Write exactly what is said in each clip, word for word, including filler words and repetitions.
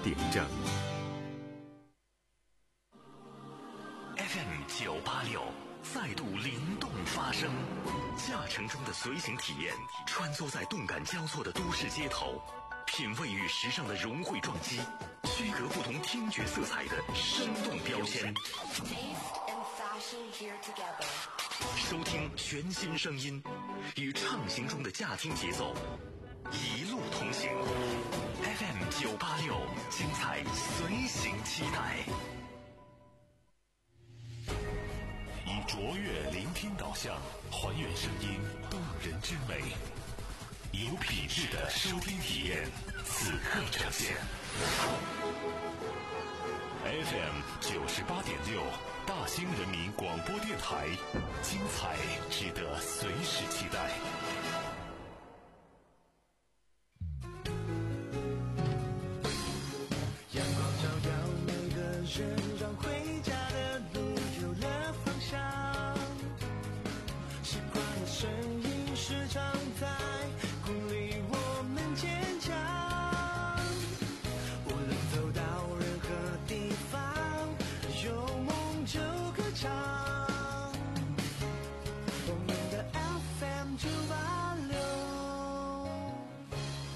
点正。F M 九八六再度灵动发声，驾乘中的随行体验，穿梭在动感交错的都市街头，品味与时尚的融汇撞击，区隔不同听觉色彩的生动标签。收听全新声音，与畅行中的驾听节奏，一路同行。F M 九八六，精彩随行期待。以卓越聆听导向，还原声音动人之美，有品质的收听体验，此刻呈现。F M 九十八点六，大兴人民广播电台，精彩值得随时期待。 阳光照耀每个人，让回家的路有了方向。习惯的声音时常在鼓励我们坚强。无论走到任何地方，有梦就歌唱。我们的 F M 九八六。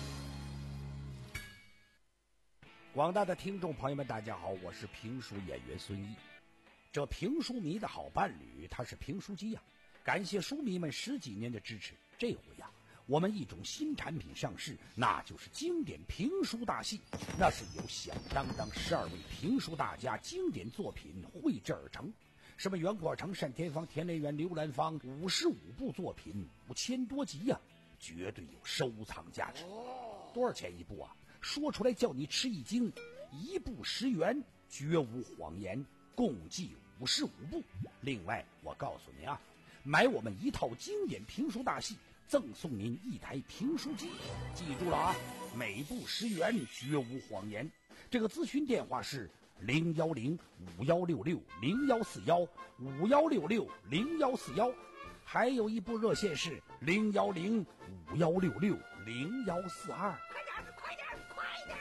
广大的听众朋友们，大家好，我是评书演员孙毅。这评书迷的好伴侣，他是评书机呀、啊。感谢书迷们十几年的支持，这回呀、啊，我们一种新产品上市，那就是经典评书大戏。那是由响当当十二位评书大家经典作品绘制而成，什么袁国成、单田芳、田连元、刘兰芳，五十五部作品，五千多集呀、啊，绝对有收藏价值。多少钱一部啊？说出来叫你吃一惊，一部十元，绝无谎言，共计五十五部。另外，我告诉您啊，买我们一套经典评书大戏，赠送您一台评书机。记住了啊，每部十元，绝无谎言。这个咨询电话是零幺零五幺六六零幺四幺五幺六六零幺四幺，还有一部热线是零幺零五幺六六零幺四二。 快点，快点，快点！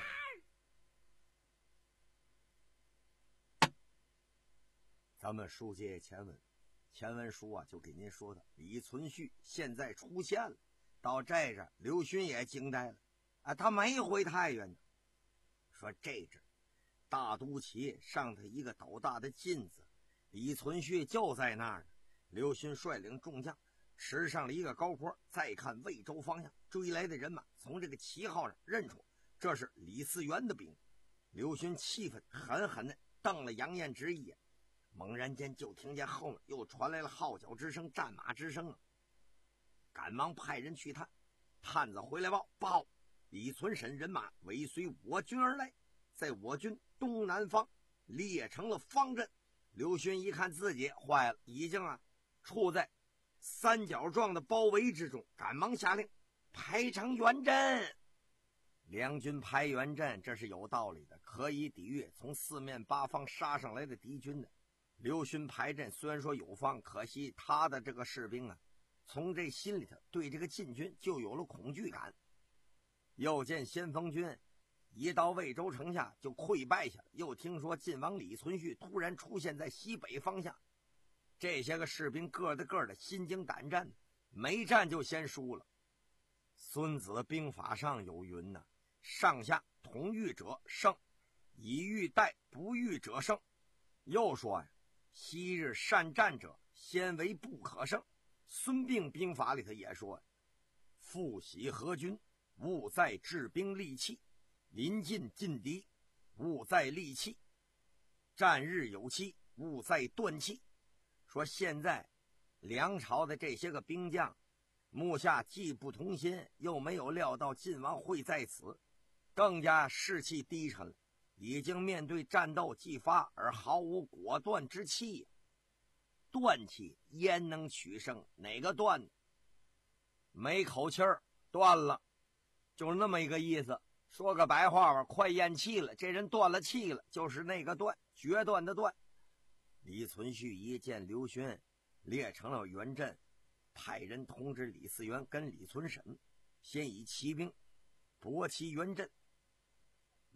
咱们书接前文，前文书啊就给您说的，李存勖现在出现了。到这阵，刘询也惊呆了啊，他没回太原呢。说这阵大都旗上头一个斗大的金子，李存勖就在那儿呢。刘询率领众将驰上了一个高坡，再看魏州方向追来的人马，从这个旗号上认出这是李嗣源的兵。刘询气愤，狠狠地瞪了杨彦直一眼。猛然间就听见后面又传来了号角之声、战马之声啊！赶忙派人去探，探子回来报报，李存审人马尾随我军而来，在我军东南方列成了方阵。刘询一看自己坏了，已经啊处在三角状的包围之中，赶忙下令排成圆阵。两军排圆阵，这是有道理的，可以抵御从四面八方杀上来的敌军的。刘询排阵虽然说有方，可惜他的这个士兵啊，从这心里头对这个晋军就有了恐惧感。又见先锋军一到魏州城下就溃败下来，又听说晋王李存勖突然出现在西北方向，这些个士兵个的个的心惊胆战，没战就先输了。孙子兵法上有云呢，上下同欲者胜，以欲待不欲者胜。又说呀，昔日善战者先为不可胜。孙膑兵法里头也说，复喜合军，勿在治兵利器，临近劲敌，勿在利器，战日有期，勿在断气。说现在梁朝的这些个兵将目下既不同心，又没有料到晋王会在此，更加士气低沉了，已经面对战斗既发而毫无果断之气。断气焉能取胜？哪个断呢？没口气儿，断了，就是那么一个意思。说个白话吧，快咽气了，这人断了气了，就是那个断，决断的断。李存勖一见刘询列成了圆阵，派人通知李嗣源跟李存审，先以骑兵夺其圆阵。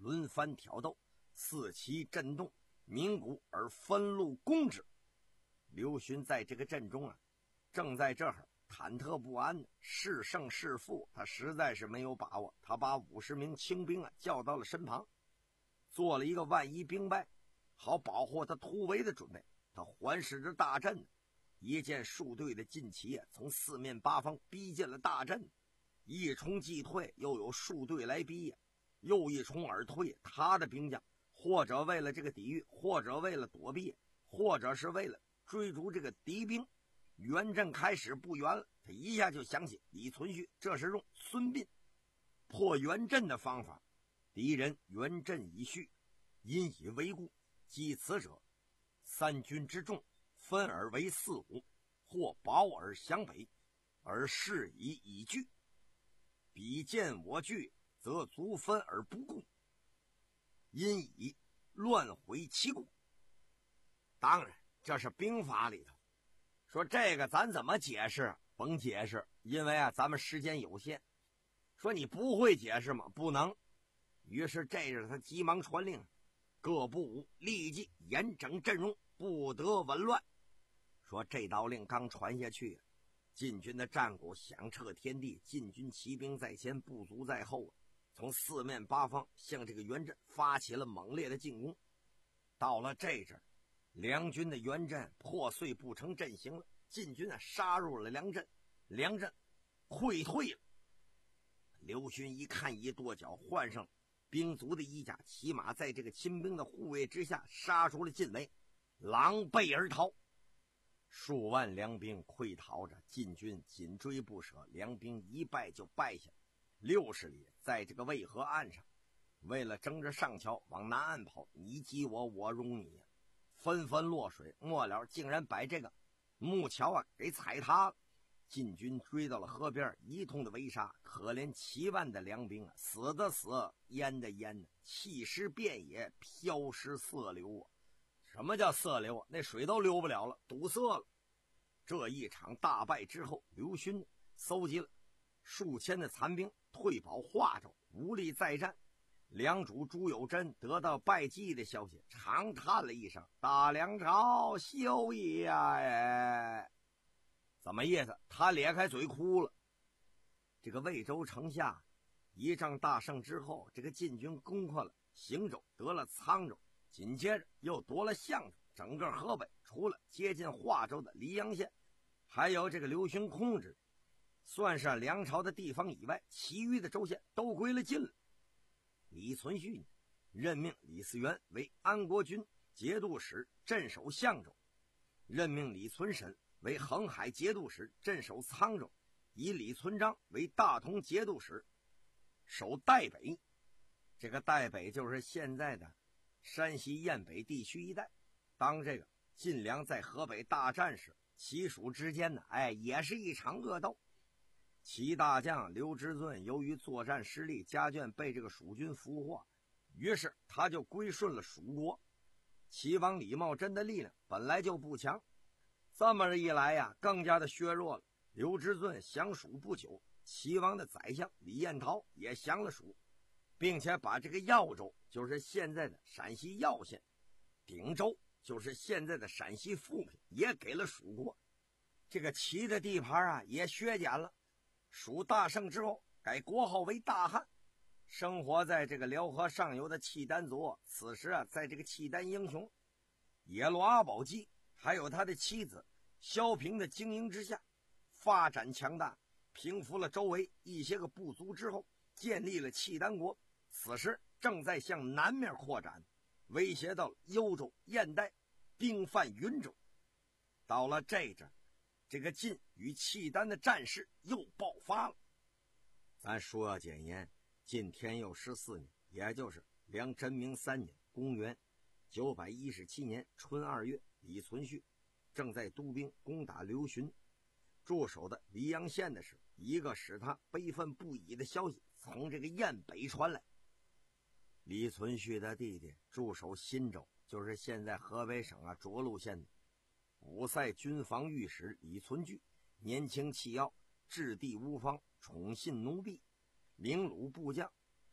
轮番挑逗，四旗震动，鸣鼓而分路攻之。刘询在这个阵中啊，正在这儿忐忑不安的，是胜是负他实在是没有把握。他把五十名清兵啊叫到了身旁，做了一个万一兵败好保护他突围的准备。他环视着大阵，一见数队的劲旗啊从四面八方逼近了大阵，一冲即退，又有数队来逼呀、啊，又一冲而退。他的兵将或者为了这个抵御，或者为了躲避，或者是为了追逐这个敌兵。援阵开始不远了，他一下就想起李存勖这是用孙膑破援阵的方法。敌人援阵已续，因以为固，击此者三军之众分而为四五，或保而向北，而势以以拒。彼见我惧，则足分而不顾，因以乱毁其故。当然这是兵法里头说，这个咱怎么解释？甭解释，因为啊咱们时间有限。说你不会解释吗？不能。于是这日他急忙传令，各部伍立即严整阵容，不得紊乱。说这道令刚传下去，晋军的战鼓响彻天地，晋军骑兵在前，部族在后，从四面八方向这个援阵发起了猛烈的进攻。到了这阵，梁军的援阵破碎不成阵型了，晋军啊杀入了梁阵，梁阵溃退了。刘询一看，一跺脚，换上兵卒的衣甲，骑马在这个亲兵的护卫之下杀出了近围，狼狈而逃。数万梁兵溃逃着，晋军紧追不舍，梁兵一败就败下六十里，在这个渭河岸上，为了争着上桥往南岸跑，你击我，我容你，纷纷落水，末了竟然把这个木桥啊给踩塌了。晋军追到了河边，一通的围杀，可怜七万的梁兵啊，死的死，淹的淹，弃尸遍野，漂尸色流啊！什么叫色流啊？那水都流不了了，堵塞了。这一场大败之后，刘询搜集了数千的残兵，退保华州，无力再战。梁主朱友贞得到败绩的消息，长叹了一声：“大梁朝休矣呀！”哎，怎么意思？他咧开嘴哭了。这个魏州城下一仗大胜之后，这个晋军攻克了邢州，得了沧州，紧接着又夺了象州，整个河北除了接近华州的黎阳县还有这个刘询控制，算是梁朝的地方以外，其余的州县都归了晋了。李存勖任命李嗣源为安国军节度使，镇守象州，任命李存审为恒海节度使，镇守沧州，以李存璋为大同节度使，守代北。这个代北就是现在的山西雁北地区一带。当这个晋梁在河北大战时，齐蜀之间呢，哎，也是一场恶斗。齐大将刘知尊由于作战失利，家眷被这个蜀军俘获，于是他就归顺了蜀国。齐王李茂贞的力量本来就不强，这么一来呀，更加的削弱了。刘知尊降蜀不久，齐王的宰相李彦陶也降了蜀，并且把这个耀州，就是现在的陕西耀县，鼎州，就是现在的陕西富平，也给了蜀国。这个齐的地盘啊也削减了。蜀大胜之后，改国号为大汉。生活在这个辽河上游的契丹族，此时啊，在这个契丹英雄野罗阿保机还有他的妻子萧平的经营之下，发展强大，平服了周围一些个部族之后，建立了契丹国。此时正在向南面扩展，威胁到了幽州、燕代，兵犯云州。到了这阵，这个晋与契丹的战事又爆发了。咱说要简言，晋天佑十四年，也就是梁真明三年，公元九百一十七年春二月，李存勖正在督兵攻打刘询驻守的黎阳县的时候，一个使他悲愤不已的消息从这个雁北传来。李存勖的弟弟驻守新州，就是现在河北省啊涿鹿县的五塞军防御史李存勖，年轻气傲，质地无方，宠信奴婢，凌辱部将，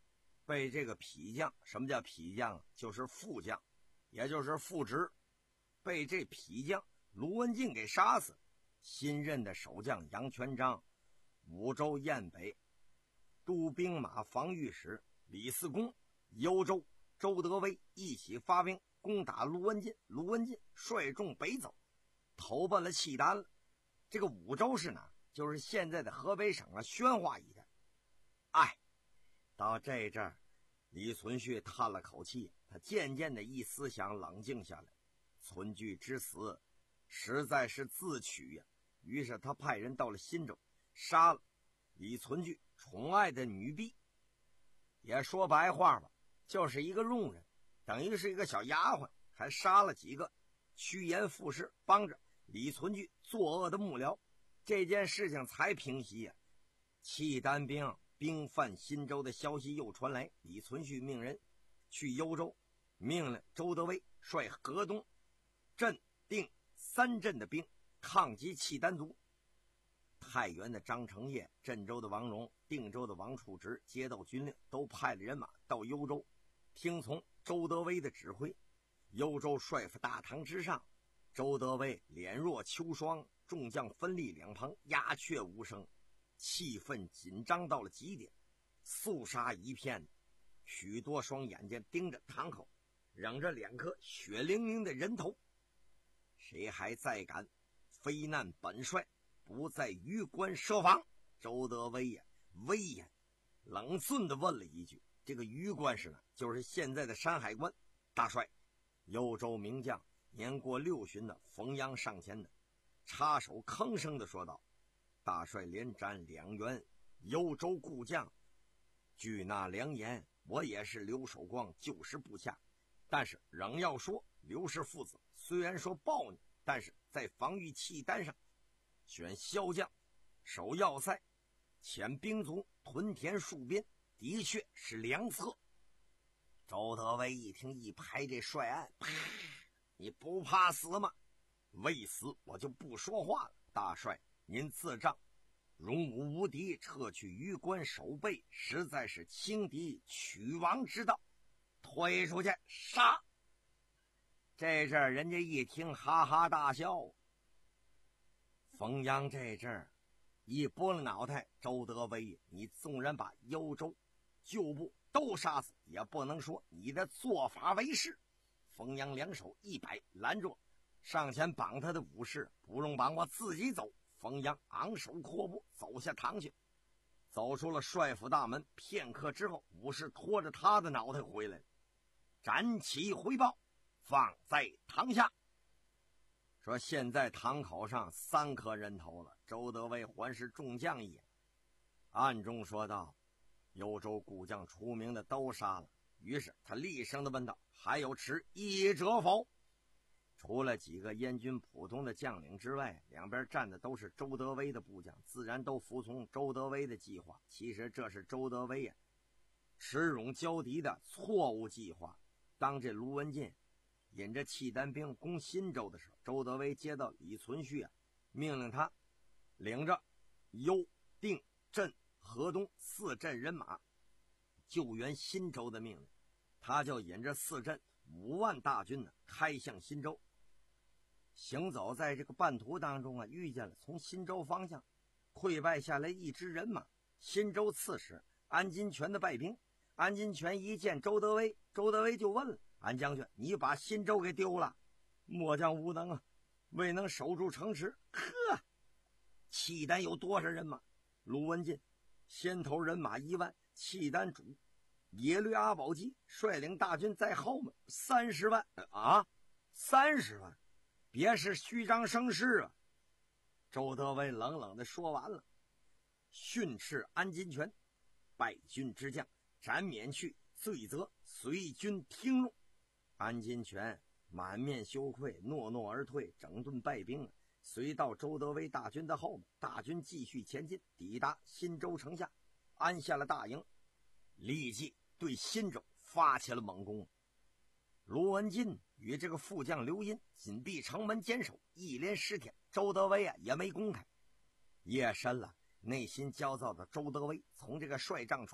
被这个痞将，什么叫痞将啊？就是副将，也就是副职，被这痞将卢文进给杀死。新任的守将杨全章、武州堰北督兵马防御使李嗣恭、幽州周德威一起发兵攻打卢文进。卢文进率众北走，投奔了契丹了。这个武州是哪？就是现在的河北省啊宣化一带。哎，到这阵儿，李存勖叹了口气，他渐渐的一思想冷静下来，存炬之死实在是自取呀、啊。于是他派人到了新州，杀了李存勖宠爱的女婢，也说白话吧，就是一个佣人，等于是一个小丫鬟，还杀了几个趋炎附势帮着李存勖作恶的幕僚。这件事情才平息呀、啊，契丹兵兵犯新州的消息又传来，李存勖命人去幽州，命令周德威率河东、镇、定三镇的兵抗击契丹族。太原的张承业、镇州的王荣、定州的王处直接到军令，都派了人马到幽州，听从周德威的指挥。幽州帅府大堂之上，周德威脸若秋霜，众将分立两旁，鸦雀无声，气氛紧张到了极点，肃杀一片。许多双眼睛盯着堂口，扔着两颗血淋淋的人头。谁还再敢非难本帅，不在榆关设防？周德威呀，威严冷峻地问了一句。这个榆关是呢，就是现在的山海关。大帅，幽州名将年过六旬的冯阳上前的插手吭声地说道：大帅连斩两员幽州故将，据那良言，我也是刘守光旧时部下，但是仍要说，刘氏父子虽然说暴虐，但是在防御契丹上选骁将守要塞，遣兵卒屯田戍边，的确是良策。周德威一听，一拍这帅案，啪！你不怕死吗？未死我就不说话了。大帅您自仗荣武无敌，撤去榆关守备，实在是轻敌取王之道，推出去杀！这阵儿人家一听，哈哈大笑。冯阳这阵儿一拨了脑袋，周德威，你纵然把幽州旧部都杀死，也不能说你的做法为是。冯阳两手一摆，拦住上前绑他的武士，不用绑，我自己走。冯阳昂首阔步走下堂去，走出了帅府大门。片刻之后，武士拖着他的脑袋回来了，斩旗回报，放在堂下。说现在堂口上三颗人头了。周德威环视众将一眼，暗中说道：幽州故将出名的都杀了。于是他厉声地问道：还有持一者否？除了几个燕军普通的将领之外，两边站的都是周德威的部将，自然都服从周德威的计划。其实这是周德威呀、啊、耻辱交敌的错误计划。当这卢文进引着契丹兵攻新州的时候，周德威接到李存勖啊命令他领着幽、定、镇、河东四镇人马救援新州的命令，他就引着四镇五万大军呢开向新州。行走在这个半途当中啊，遇见了从新州方向溃败下来一支人马，新州刺史安金泉的败兵。安金泉一见周德威，周德威就问了：安将军，你把新州给丢了？末将无能啊，未能守住城池。呵，契丹有多少人马？卢文进先头人马一万，契丹主耶律阿保机率领大军在后面三十万啊，三十万，别是虚张声势啊！周德威冷冷地说完了，训斥安金泉：败军之将，斩免去罪责，随军听用。安金泉满面羞愧，诺诺而退，整顿败兵，随到周德威大军的后面。大军继续前进，抵达新州城下，安下了大营，立即对新州发起了猛攻。卢文进与这个副将刘殷紧闭城门坚守，一连十天，周德威啊也没攻开。夜深了，内心焦躁的周德威从这个帅帐出来，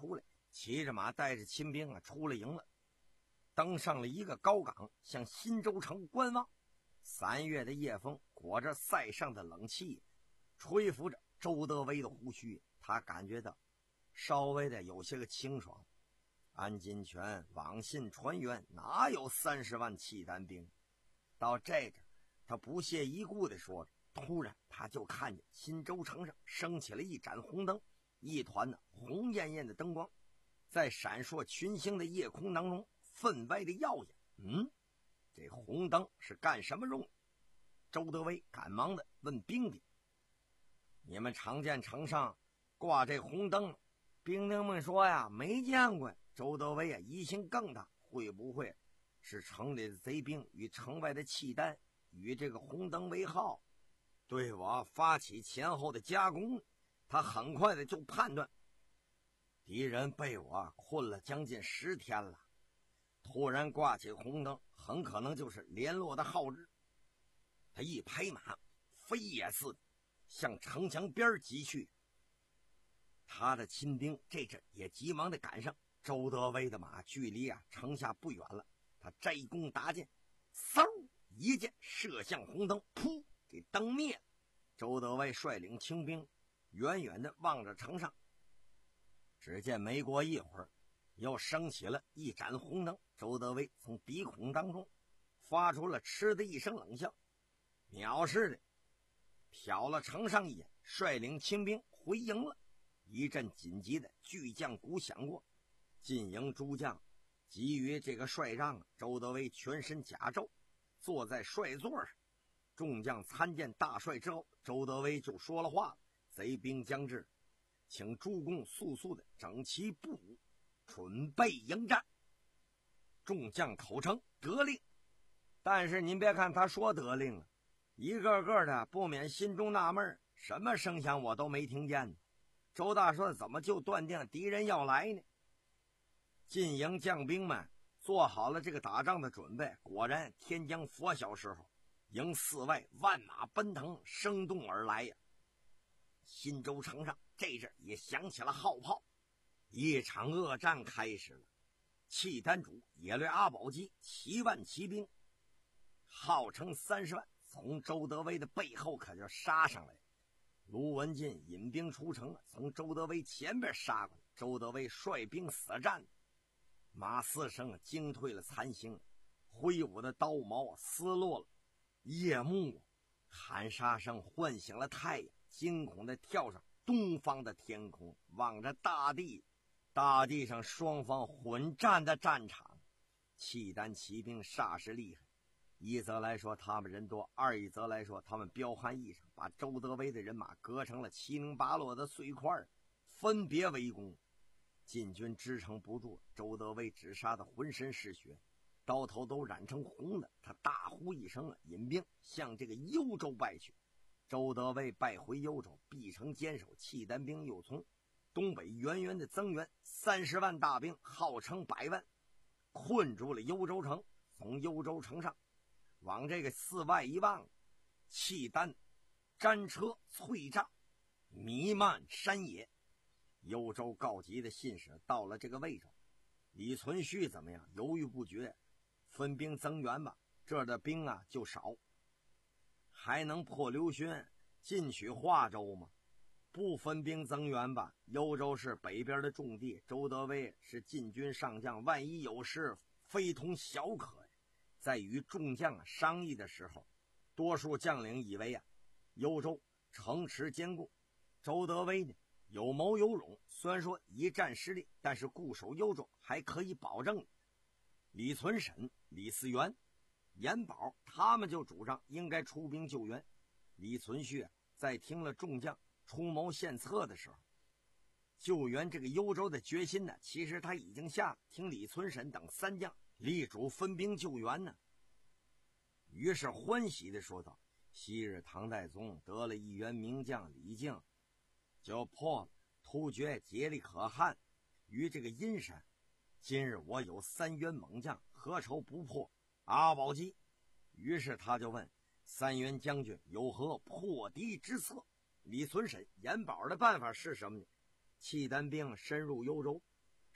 骑着马带着亲兵啊出了营了，登上了一个高岗，向新州城观望。三月的夜风裹着塞上的冷气，吹拂着周德威的胡须，他感觉到稍微的有些个清爽。安金泉往信传员，哪有三十万契丹兵？到这个他不屑一顾地说着，突然他就看见新州城上升起了一盏红灯，一团的红艳艳的灯光在闪烁群星的夜空当中分外的耀眼。嗯，这红灯是干什么用的？周德威赶忙的问兵丁：“你们常见城上挂这红灯吗？”兵丁们说呀，没见过。周德威啊疑心更大，会不会是城里的贼兵与城外的契丹与这个红灯为号，对我发起前后的夹攻？他很快的就判断，敌人被我困了将近十天了，突然挂起红灯，很可能就是联络的号日。他一拍马，飞也似的向城墙边急去。他的亲兵这阵也急忙的赶上。周德威的马距离啊城下不远了，他摘弓搭箭，嗖一箭射向红灯，噗，给灯灭了。周德威率领清兵远远的望着城上，只见没过一会儿，又升起了一盏红灯。周德威从鼻孔当中发出了嗤的一声冷笑，藐视的瞟了城上一眼，率领清兵回营了。一阵紧急的巨将鼓响过，进营诸将急于这个帅让，周德威全身甲胄，坐在帅座上。众将参见大帅之后，周德威就说了话了：“贼兵将至，请诸公速速的整齐步武，准备迎战。”众将口称得令。但是您别看他说得令了，一个个的不免心中纳闷，什么声响我都没听见呢。周大说怎么就断定敌人要来呢？进营将兵们做好了这个打仗的准备，果然天将拂晓时候，营四外万马奔腾，生动而来呀。新州城上这阵也响起了号炮，一场恶战开始了。契丹主野略阿保机七万骑兵，号称三十万，从周德威的背后可就杀上来。卢文进引兵出城，从周德威前边杀过来，周德威率兵死战，马四生惊退了残星，挥舞的刀矛撕落了夜幕，喊杀声唤醒了太阳，惊恐地跳上东方的天空，望着大地。大地上双方混战的战场，契丹骑兵煞是厉害。一则来说他们人多，二一则来说他们彪悍异常，把周德威的人马割成了七零八落的碎块，分别围攻。晋军支撑不住，周德威只杀得浑身是血，刀头都染成红的。他大呼一声，引兵向这个幽州败去。周德威败回幽州，必城坚守，契丹兵又从东北源源的增援，三十万大兵，号称百万，困住了幽州城。从幽州城上往这个寺外一望，契丹战车璀璨，弥漫山野。幽州告急的信使到了这个魏州，李存勖怎么样？犹豫不决，分兵增援吧，这儿的兵啊就少，还能破刘勋进取华州吗？不分兵增援吧，幽州是北边的重地，周德威是禁军上将，万一有事非同小可呀。在与众将商议的时候，多数将领以为啊，幽州城池坚固，周德威呢有谋有勇，虽然说一战失利，但是固守幽州还可以保证。李存审、李嗣源、严保他们就主张应该出兵救援。李存勖啊，在听了众将出谋献策的时候，救援这个幽州的决心呢，其实他已经下了。听李存审等三将力主分兵救援呢，于是欢喜地说道：“昔日唐太宗得了一员名将李靖，就破了突厥竭力可汗于这个阴山。今日我有三员猛将，何愁不破阿保机？”于是他就问三员将军有何破敌之策。李存审、严保的办法是什么呢？契丹兵深入幽州，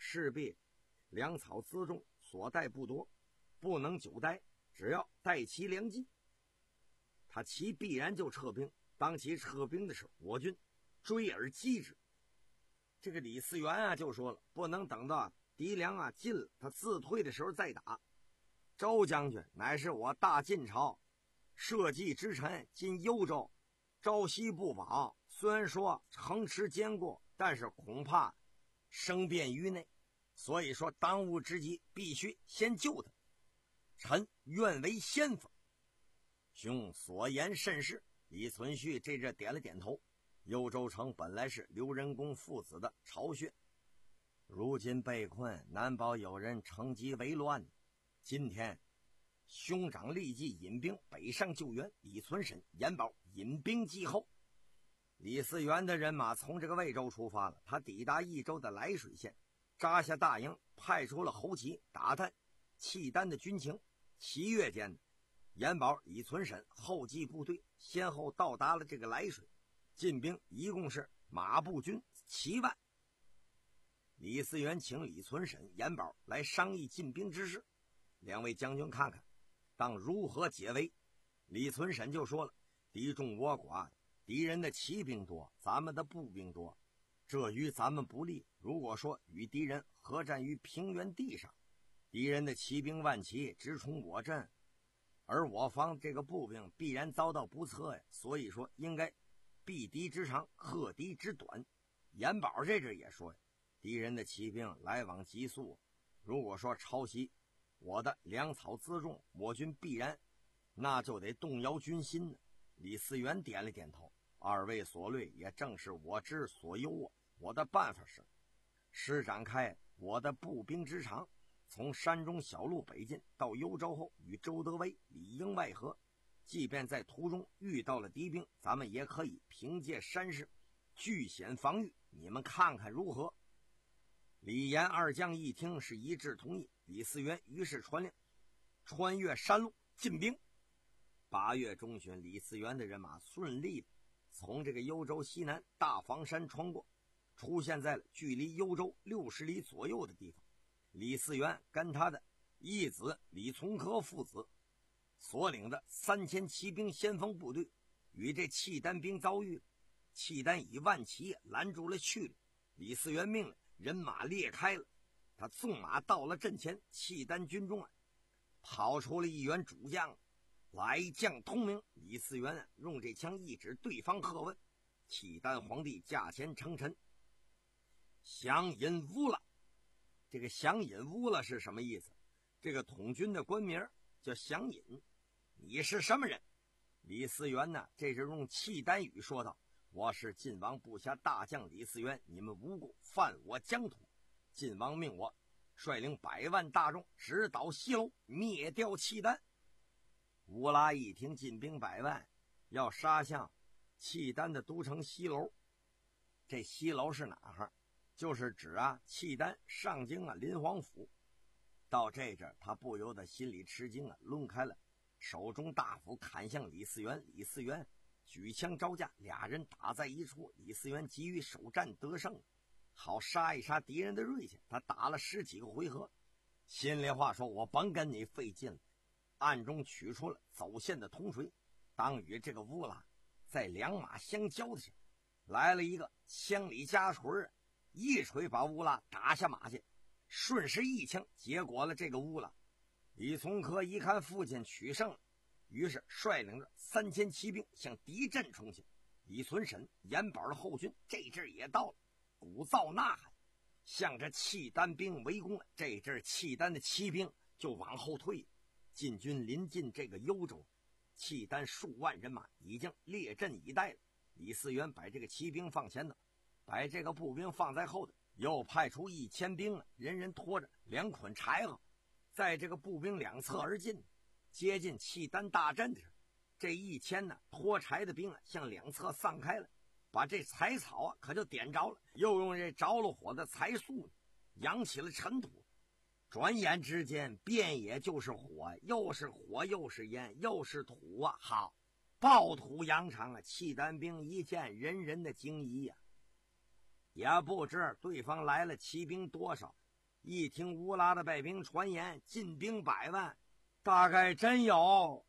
势必粮草辎重所带不多，不能久待，只要待其粮尽，他其必然就撤兵。当其撤兵的时候，我军追而击之。这个李嗣源啊就说了，不能等到敌粮啊尽了，他自退的时候再打。周将军乃是我大晋朝社稷之臣，今幽州朝夕不保，虽然说城池坚固，但是恐怕生变于内，所以说当务之急必须先救他。臣愿为先锋。兄所言甚是。李存勖这阵点了点头。幽州城本来是刘仁恭父子的巢穴，如今被困，难保有人乘机为乱。今天兄长立即引兵北上救援，李存审、严保引兵继后。李嗣源的人马从这个魏州出发了，他抵达益州的涞水县，扎下大营，派出了侯奇打探契丹的军情。七月间，严保、李存审后继部队先后到达了这个涞水，进兵一共是马步军七万。李嗣源请李存审、严保来商议进兵之事，两位将军看看当如何解围。李存审就说了，敌众我寡，敌人的骑兵多，咱们的步兵多，这与咱们不利。如果说与敌人合战于平原地上，敌人的骑兵万骑直冲我阵，而我方这个步兵必然遭到不测呀，所以说应该避敌之长，克敌之短。严保这阵也说呀，敌人的骑兵来往急速，如果说抄袭我的粮草辎重，我军必然那就得动摇军心呢。李嗣源点了点头，二位所虑也正是我之所忧啊。我的办法是施展开我的步兵之长，从山中小路北进，到幽州后与周德威里应外合，即便在途中遇到了敌兵，咱们也可以凭借山势据险防御，你们看看如何？李严二将一听是一致同意。李嗣源于是传令穿越山路进兵。八月中旬，李嗣源的人马顺利的从这个幽州西南大房山穿过，出现在了距离幽州六十里左右的地方。李嗣源跟他的义子李从珂父子所领的三千骑兵先锋部队与这契丹兵遭遇，契丹以万骑拦住了去路。李嗣源命令人马裂开了，他纵马到了阵前，契丹军中啊跑出了一员主将，来将通明。李嗣源啊用这枪一指对方，喝问：契丹皇帝驾前称臣，降引乌拉。这个降引乌拉是什么意思？这个统军的官名叫降引。你是什么人？李嗣源呢这是用契丹语说道：我是晋王部下大将李嗣源，你们无故犯我疆土，晋王命我率领百万大众直捣西楼，灭掉契丹。乌拉一听进兵百万要杀向契丹的都城西楼，这西楼是哪儿？就是指啊契丹上京啊临皇府。到这阵他不由得心里吃惊啊，抡开了手中大斧砍向李嗣源。李嗣源举枪招架，俩人打在一处。李嗣源急于首战得胜，好杀一杀敌人的锐气。他打了十几个回合，心里话说，我甭跟你费劲了，暗中取出了走线的铜锤，当与这个乌拉在两马相交的时候，来了一个枪里夹锤，一锤把乌拉打下马去，顺势一枪结果了这个乌拉。李从珂一看父亲取胜了，于是率领着三千骑兵向敌阵冲去。李存审、严保的后军这阵也到了，鼓噪呐喊，向着契丹兵围攻了。这阵契丹的骑兵就往后退，晋军临近这个幽州，契丹数万人马已经列阵以待了。李嗣源把这个骑兵放前头，把这个步兵放在后头，又派出一千兵了，人人拖着两捆柴禾，在这个步兵两侧而进。接近契丹大阵的时候，这一千呢拖柴的兵啊向两侧散开了，把这柴草啊可就点着了，又用这着了火的柴粟扬起了尘土。转眼之间，遍野就是火，又是火又是烟又是土啊！好，暴土扬长啊！契丹兵一见，人人的惊疑呀、啊，也不知对方来了骑兵多少， 一听乌拉的败兵传言进兵百万，大概真有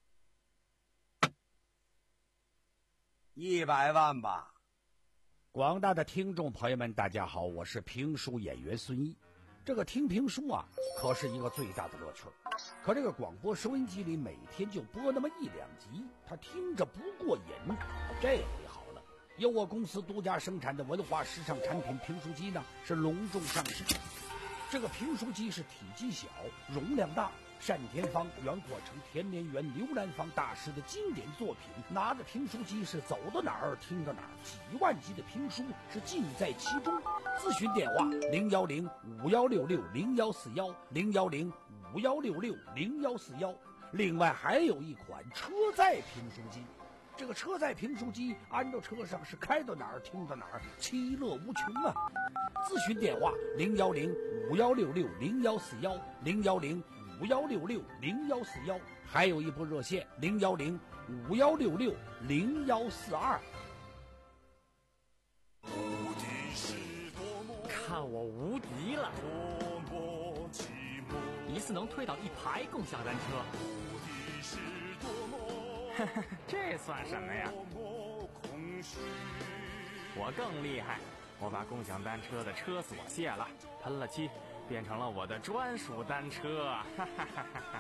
一百万吧。 广大的听众朋友们，大家好，我是评书演员孙一。这个听评书啊，可是一个最大的乐趣。可这个广播收音机里每天就播那么一两集，他听着不过瘾。这回好了，由我公司独家生产的文化时尚产品评书机呢，是隆重上市。这个评书机是体积小，容量大，单田芳、袁阔成、田连元、刘兰芳大师的经典作品。拿着评书机是走到哪儿听到哪儿，几万集的评书是尽在其中。咨询电话零幺零五幺六六零幺四幺零幺零五幺六六零幺四幺。另外还有一款车载评书机。这个车载评书机安到车上是开到哪儿听到哪儿，其乐无穷啊！咨询电话零幺零五幺六六零幺四幺零幺零五幺六六零幺四幺，还有一部热线零幺零五幺六六零幺四二。 看我无敌了！一次能推倒一排共享单车。这算什么呀？我更厉害，我把共享单车的车锁卸了，喷了漆，变成了我的专属单车。哈哈哈哈！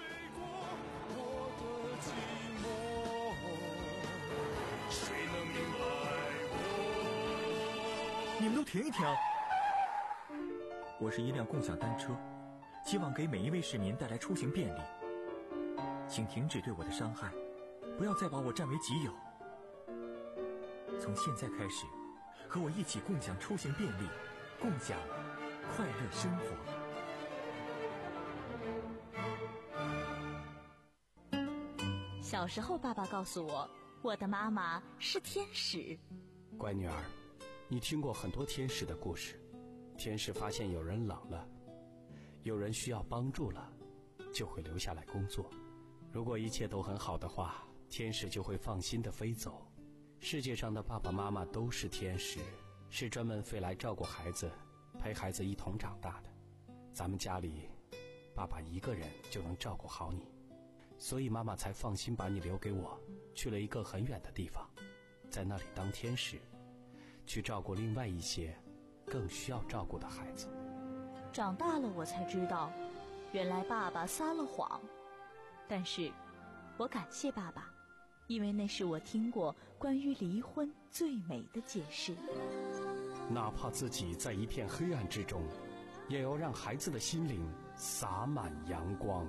你们都停一停！我是一辆共享单车，希望给每一位市民带来出行便利，请停止对我的伤害。不要再把我占为己有。从现在开始，和我一起共享出行便利，共享快乐生活。小时候，爸爸告诉我，我的妈妈是天使。 乖女儿，你听过很多天使的故事。天使发现有人冷了，有人需要帮助了，就会留下来工作。如果一切都很好的话，天使就会放心地飞走。世界上的爸爸妈妈都是天使，是专门飞来照顾孩子，陪孩子一同长大的。咱们家里，爸爸一个人就能照顾好你，所以妈妈才放心把你留给我，去了一个很远的地方，在那里当天使，去照顾另外一些更需要照顾的孩子。 长大了我才知道，原来爸爸撒了谎，但是我感谢爸爸，因为那是我听过关于离婚最美的解释。 哪怕自己在一片黑暗之中，也要让孩子的心灵洒满阳光。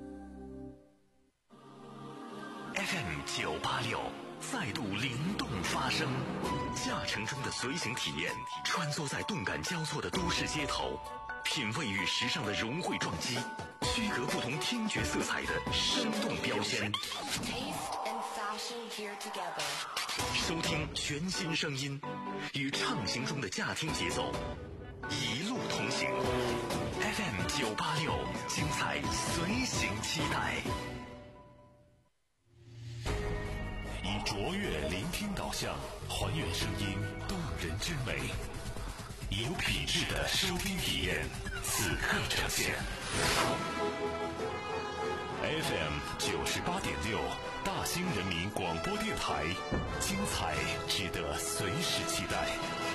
F M 九八六再度灵动发声，驾乘中的随行体验，穿梭在动感交错的都市街头，品味与时尚的融汇撞击，区隔不同听觉色彩的生动标签。收听全新声音，与畅行中的驾听节奏，一路同行。F M 九八六，精彩随行期待。以卓越聆听导向，还原声音动人之美，有品质的收听体验，此刻呈现。F M 九十八点六，大兴人民广播电台，精彩值得随时期待。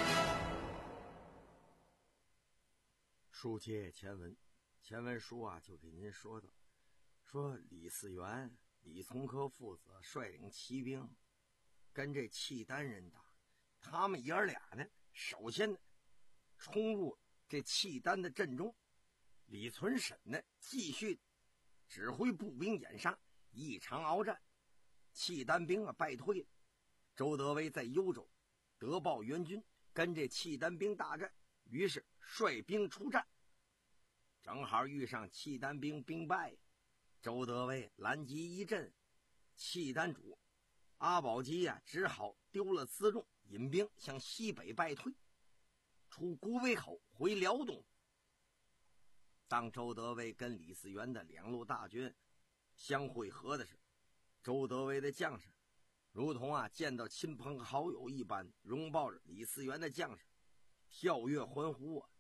书接前文，前文书啊就给您说到，说李嗣源、李从珂父子率领骑兵跟这契丹人打，他们爷儿俩呢，首先呢冲入这契丹的阵中，李存审呢继续指挥步兵掩杀，一场鏖战，契丹兵啊败退了。周德威在幽州得报援军，跟这契丹兵大战，于是率兵出战，正好遇上契丹兵兵败，周德威拦击一阵，契丹主阿保机呀、啊，只好丢了辎重，引兵向西北败退，出古北口回辽东。当周德威跟李嗣源的两路大军相会合的时候，周德威的将士如同啊见到亲朋好友一般，拥抱着李嗣源的将士，跳跃欢呼啊，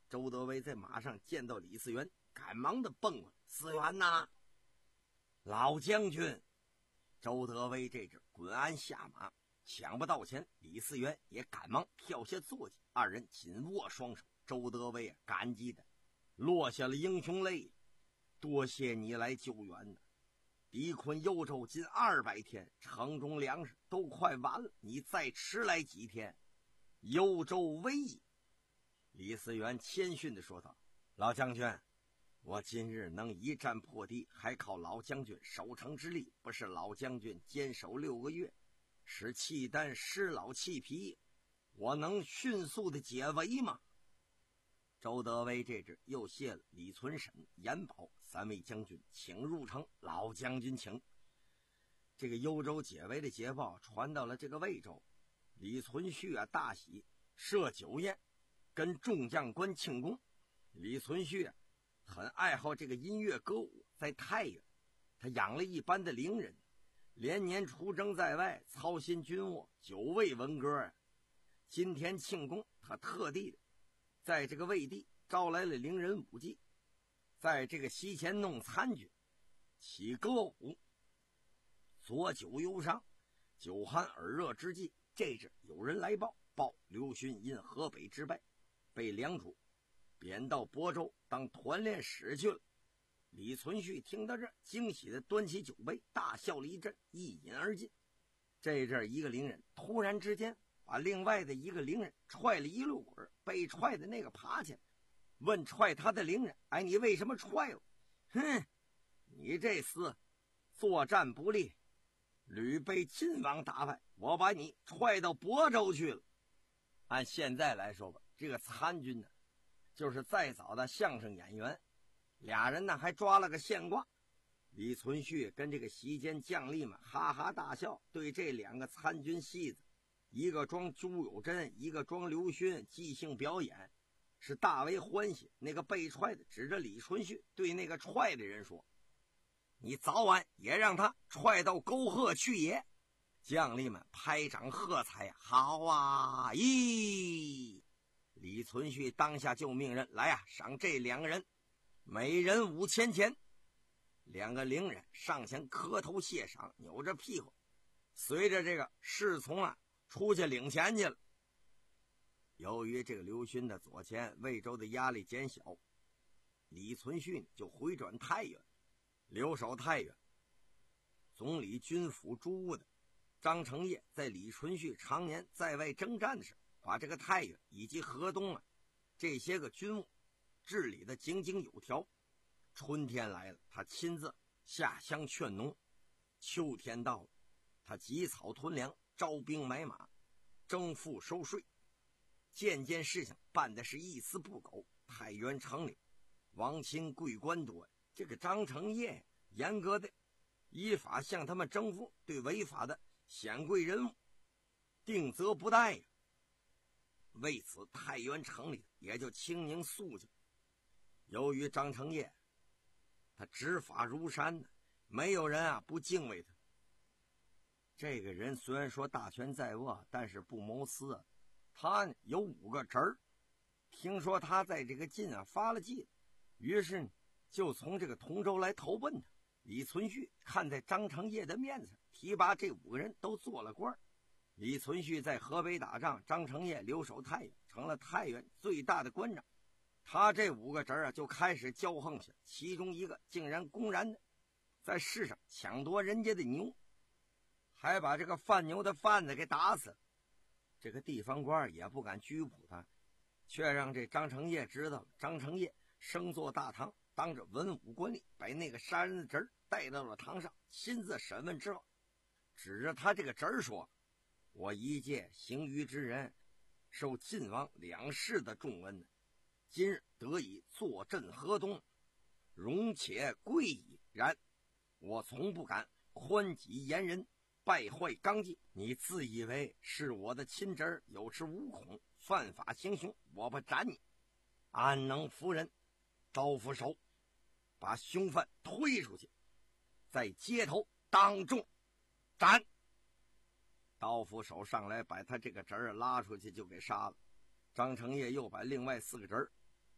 周德威在马上见到李嗣源，赶忙的蹦了：“嗣源呐，老将军！”周德威这只滚鞍下马，抢不到前，李嗣源也赶忙跳下坐骑，二人紧握双手。周德威啊，感激的落下了英雄泪。多谢你来救援呐！敌困幽州近二百天，城中粮食都快完了，你再迟来几天，幽州危矣。李嗣源谦逊地说道：“老将军，我今日能一战破敌，还靠老将军守城之力，不是老将军坚守六个月，使契丹失老弃皮，我能迅速的解围吗？”周德威这只又谢了李存审、严宝三位将军，请入城。老将军请。这个幽州解围的捷报传到了这个魏州，李存勖啊大喜，设酒宴跟众将官庆功。李存勖啊很爱好这个音乐歌舞，在太原他养了一班的伶人，连年出征在外，操心军务，久未闻歌啊。今天庆功，他特地的在这个魏地招来了伶人舞伎，在这个席前弄参军，起歌舞，左酒忧伤，酒酣耳热之际，这阵有人来报，报刘勋因河北之败，被梁主贬到亳州当团练使去了。李存勖听到这，惊喜的端起酒杯，大笑了一阵，一饮而尽。这阵一个伶人突然之间把另外的一个伶人踹了一路滚，被踹的那个爬起来，问踹他的伶人：“哎，你为什么踹我？”“哼，你这厮作战不利，屡被晋王打败，我把你踹到亳州去了。”按现在来说吧，这个参军呢，就是再早的相声演员，俩人呢还抓了个现挂。李存勖跟这个席间将吏们哈哈大笑，对这两个参军戏子，一个装朱有贞，一个装刘勋，即兴表演，是大为欢喜。那个被踹的指着李存勖，对那个踹的人说：“你早晚也让他踹到沟壑去也。”将吏们拍掌喝彩呀，好啊！咦，李存勖当下就命人来啊，赏这两个人每人五千钱。两个伶人上前磕头谢赏，扭着屁股随着这个侍从啊出去领钱去了。由于这个刘勋的左前，魏州的压力减小，李存勖就回转太原，留守太原。总理军府诸务的张承业在李存勖常年在外征战的时候，把这个太原以及河东啊这些个军务治理的井井有条。春天来了，他亲自下乡劝农；秋天到了，他集草屯粮，招兵买马，征赋收税，件件事情办的是一丝不苟。太原城里王亲贵官多，这个张承业严格的依法向他们征赋，对违法的显贵人物定责不贷呀。为此太原城里也就清宁肃静。由于张承业他执法如山呢，没有人啊不敬畏他。这个人虽然说大权在握，但是不谋私啊。他有五个侄儿，听说他在这个晋啊发了迹，于是就从这个同州来投奔他。李存勖看在张承业的面子上，提拔这五个人都做了官。李存勖在河北打仗，张承业留守太原，成了太原最大的官长。他这五个侄儿啊就开始骄横起来，其中一个竟然公然的在市上抢夺人家的牛，还把这个贩牛的贩子给打死了。这个地方官也不敢拘捕他，却让这张承业知道了。张承业升坐大堂，当着文武官吏，把那个杀人的侄儿带到了堂上，亲自审问之后，指着他这个侄儿说：“我一介行余之人，受晋王两世的重恩，今日得以坐镇河东，荣且贵矣。然我从不敢宽己严人，败坏纲纪。你自以为是我的亲侄儿，有恃无恐，犯法行凶，我不斩你，安能服人？”刀斧手把凶犯推出去，在街头当众斩。刀斧手上来把他这个侄儿拉出去就给杀了。张承业又把另外四个侄儿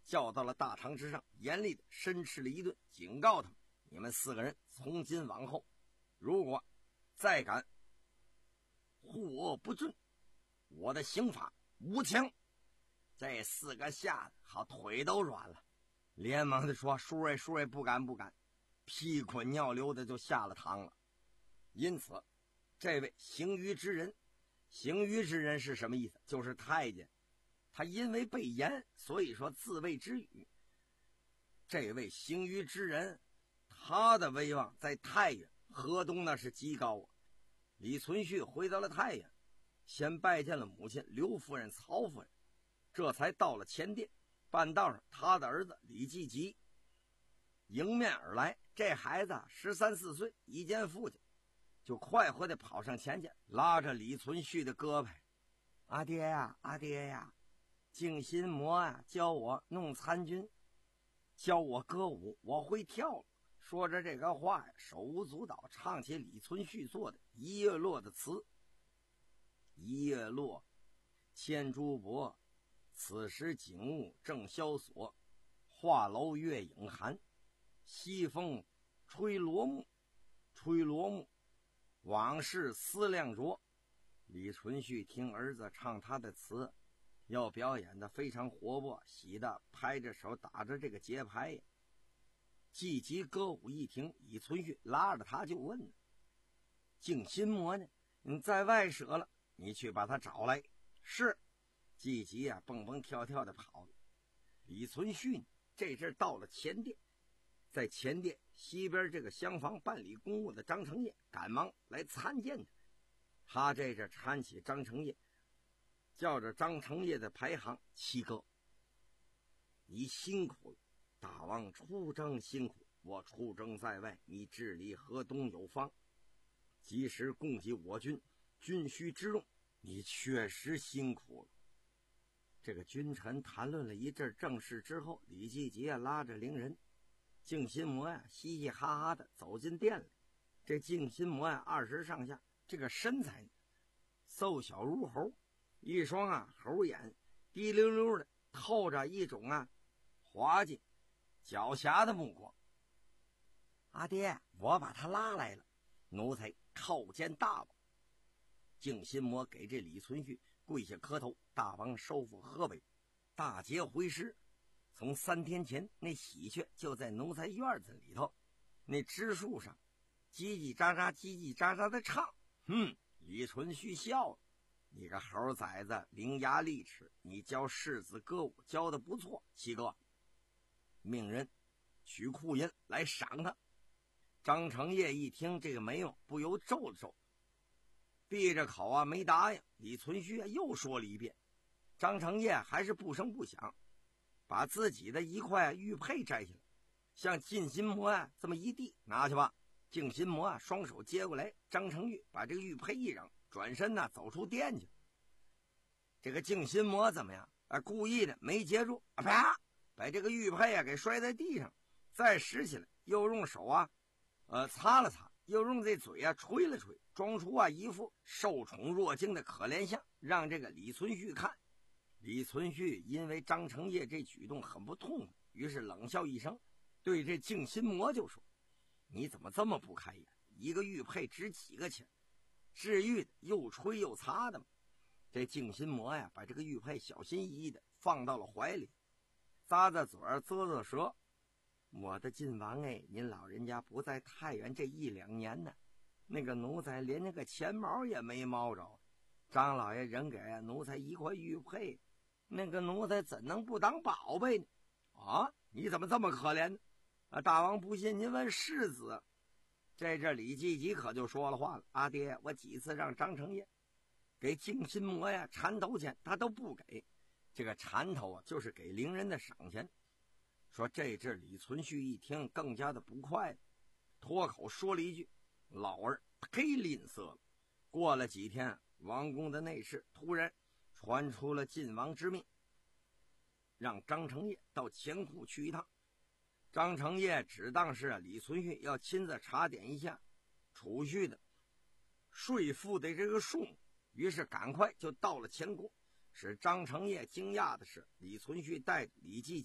叫到了大堂之上，严厉的申斥了一顿，警告他们：你们四个人从今往后，如果再敢护我不遵，我的刑法无情。这四个吓得好腿都软了，连忙的说：叔爷叔爷，不敢不敢，屁滚尿流的就下了堂了。因此这位行于之人，行于之人是什么意思？就是太监，他因为被严，所以说自谓之语。这位行于之人，他的威望在太原河东那是极高啊。李存勖回到了太原，先拜见了母亲刘夫人、曹夫人，这才到了前殿。半道上，他的儿子李继吉迎面而来，这孩子十三四岁，一见父亲就快活地跑上前去，拉着李存勖的胳膊：阿爹呀，阿爹呀，静心魔啊，教我弄参军，教我歌舞，我会跳了。说着这个话呀，手舞足蹈，唱起李存勖做的《一月落》的词：一月落，千珠帛，此时景物正萧索，画楼月影寒，西风吹罗幕，吹罗幕，往事思量着。李存勖听儿子唱他的词，要表演的非常活泼，喜的拍着手打着这个节拍呀。季吉歌舞一停，李存勖拉着他就问：静心魔呢？你在外舍了，你去把他找来。是。季吉啊，蹦蹦跳跳的跑了。李存勖这阵到了前殿，在前殿西边这个厢房办理公务的张承业赶忙来参见他。他这阵搀起张承业，叫着张承业的排行：七哥，你辛苦了，大王出征辛苦，我出征在外，你治理河东有方，及时供给我军军需之用，你确实辛苦了。这个君臣谈论了一阵正事之后，李继吉啊拉着伶人静心魔呀、啊、嘻嘻哈哈的走进店里。这静心魔呀、啊、二十上下，这个身材瘦小如猴，一双啊猴眼滴溜溜的透着一种啊滑稽狡黠的目光。阿爹，我把他拉来了，奴才叩见大王。静心魔给这李存勖跪下磕头：大王收复河北，大捷回师。从三天前那喜鹊就在奴才院子里头，那枝树上叽叽喳喳叽叽喳喳的唱。哼，李存勖笑了：你个猴崽子，伶牙俐齿，你教世子歌舞教的不错。七哥，命人取库银来赏他。张承业一听这个没用，不由皱了皱，闭着口啊没答应。李存勖啊又说了一遍，张承业还是不声不响，把自己的一块玉佩摘下来，向静心魔啊这么一递：拿去吧。静心魔啊双手接过来，张承业把这个玉佩一扔，转身呢、啊、走出店去。这个静心魔怎么样啊？故意的没接住，啊啪，把这个玉佩啊给摔在地上，再拾起来，又用手啊呃擦了擦，又用这嘴啊吹了吹，装出啊一副受宠若惊的可怜相，让这个李存勖看。李存勖因为张承业这举动很不痛快，于是冷笑一声，对这静心魔就说：你怎么这么不开眼？一个玉佩值几个钱？治愈的又吹又擦的嘛。这静心魔呀，把这个玉佩小心翼翼的放到了怀里，咂咂嘴儿，啧啧舌：我的晋王哎，您老人家不在太原这一两年呢，那个奴才连那个钱毛也没摸着，张老爷扔给奴才一块玉佩，那个奴才怎能不当宝贝呢？啊，你怎么这么可怜呢？啊，大王不信，您问世子。这这李继吉可就说了话了：阿爹，我几次让张承业给静心魔呀缠头钱，他都不给。这个缠头啊，就是给伶人的赏钱。说这阵李存勖一听更加的不快了，脱口说了一句：老儿忒吝啬了。过了几天，王宫的内侍突然传出了晋王之命，让张承业到钱库去一趟。张承业只当是李存勖要亲自查点一下储蓄的税赋的这个数目，于是赶快就到了钱库。使张承业惊讶的是，李存勖带着李继吉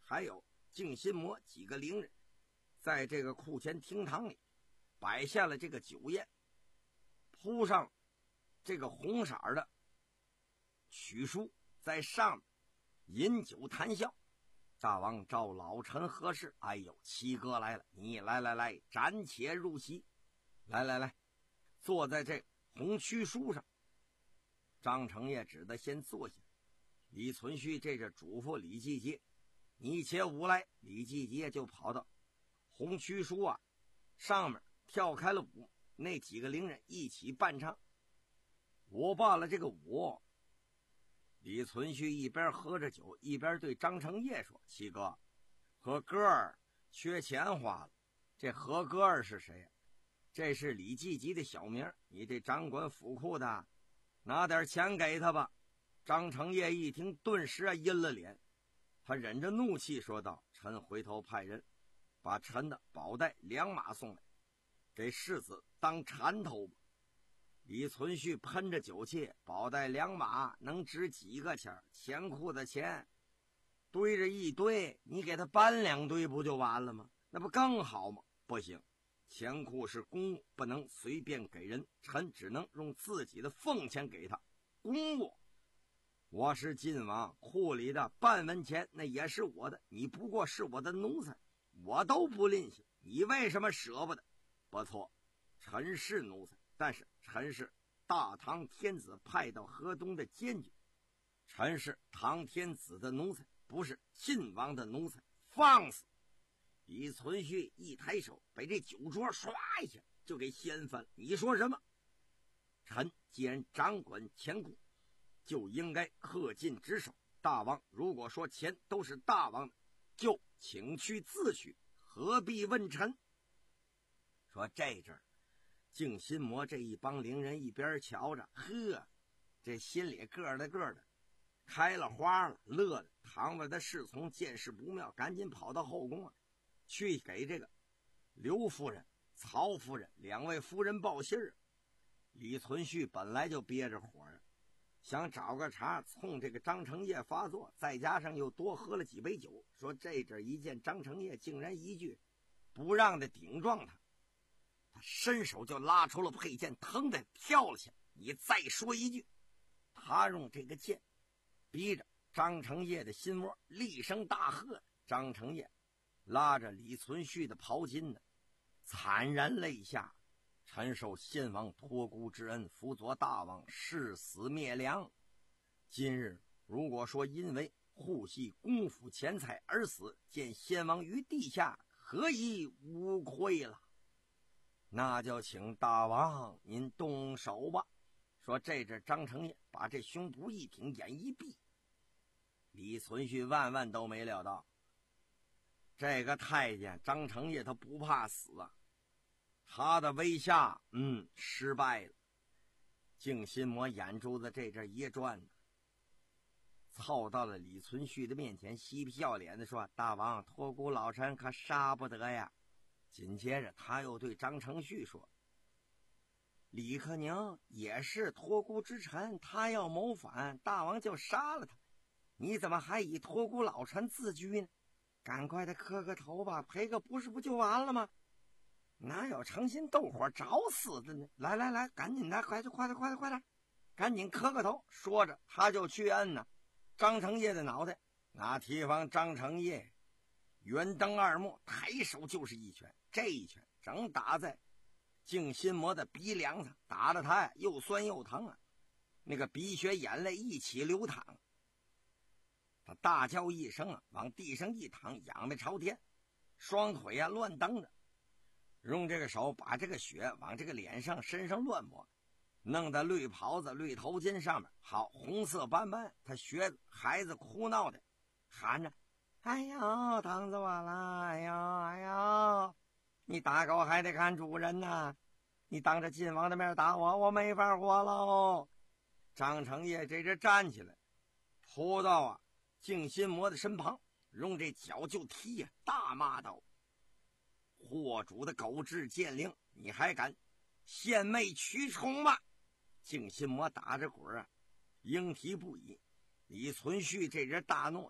还有静心魔几个伶人，在这个库前厅堂里摆下了这个酒宴，铺上这个红色的曲书，在上面饮酒谈笑。大王召老臣何事？哎呦，七哥来了，你来来来，暂且入席。来来来，坐在这红曲书上。张承业只得先坐下。李存勖这是嘱咐李继节，你且无来。李继节就跑到红曲书啊上面跳开了舞，那几个伶人一起伴唱。舞罢了这个舞，李存勖一边喝着酒，一边对张承业说：“七哥，和哥儿缺钱花了。这和哥儿是谁？这是李继吉的小名，你这掌管府库的，拿点钱给他吧。”张承业一听，顿时啊阴了脸，他忍着怒气说道：“臣回头派人把臣的宝带两马送来，给世子当缠头吧。”李存勖喷着酒气：“宝带两马能值几个钱？钱库的钱堆着一堆，你给他搬两堆不就完了吗？那不更好吗？不行，钱库是公物，不能随便给人，臣只能用自己的俸钱给他。公物，我是晋王，库里的半文钱那也是我的，你不过是我的奴才，我都不吝惜，你为什么舍不得？不错，臣是奴才，但是臣是大唐天子派到河东的监军，臣是唐天子的奴才，不是晋王的奴才，放肆！”李存勖一抬手，被这酒桌唰一下就给掀翻了。你说什么？臣既然掌管钱库，就应该恪尽职守。大王如果说钱都是大王的，就请去自取，何必问臣？说这阵儿静心魔这一帮伶人一边瞧着，呵，这心里个的个的开了花了，乐的堂外的侍从见势不妙，赶紧跑到后宫啊，去给这个刘夫人、曹夫人两位夫人报信儿。李存勖本来就憋着火啊，想找个茬冲这个张承业发作，再加上又多喝了几杯酒，说这阵一见张承业竟然一句不让的顶撞他，他伸手就拉出了佩剑，腾的跳了下。你再说一句，他用这个剑逼着张承业的心窝，厉声大喝。张承业拉着李存勖的袍襟呢，惨然泪下：“臣受先王托孤之恩，辅佐大王誓死灭梁。今日如果说因为护系公府钱财而死，见先王于地下，何以无愧了？那就请大王您动手吧。”说这阵张承业把这胸脯一挺，眼一闭。李存勖万万都没料到，这个太监张承业他不怕死啊，他的威吓嗯失败了。静心魔眼珠子这阵一转呢，凑到了李存勖的面前，嬉皮笑脸的说：“大王托孤老臣可杀不得呀。”紧接着他又对张承旭说：“李克宁也是托孤之臣，他要谋反，大王就杀了他，你怎么还以托孤老臣自居呢？赶快的磕个头吧，赔个不是不就完了吗？哪有诚心斗火找死的呢？来来来，赶紧的，快点快点快点快点，赶紧磕个头。”说着他就去摁呢张承业的脑袋。那提防张承业圆瞪二目，抬手就是一拳，这一拳正打在静心魔的鼻梁上，打得他呀又酸又疼啊，那个鼻血眼泪一起流淌。他大叫一声啊，往地上一躺，仰面朝天，双腿啊乱蹬着，用这个手把这个血往这个脸上身上乱抹，弄得绿袍子绿头巾上面好红色斑斑。他学孩子哭闹的喊着：“哎呦，疼死我了！哎呦哎呦，你打狗还得看主人呐！你当着晋王的面打我，我没法活喽！”张承业这阵站起来，扑到啊静心魔的身旁，用这脚就踢呀、啊，大骂道：“祸主的狗彘奸灵，你还敢献媚取宠吗？”静心魔打着滚啊，应啼不已。李存勖这人大怒，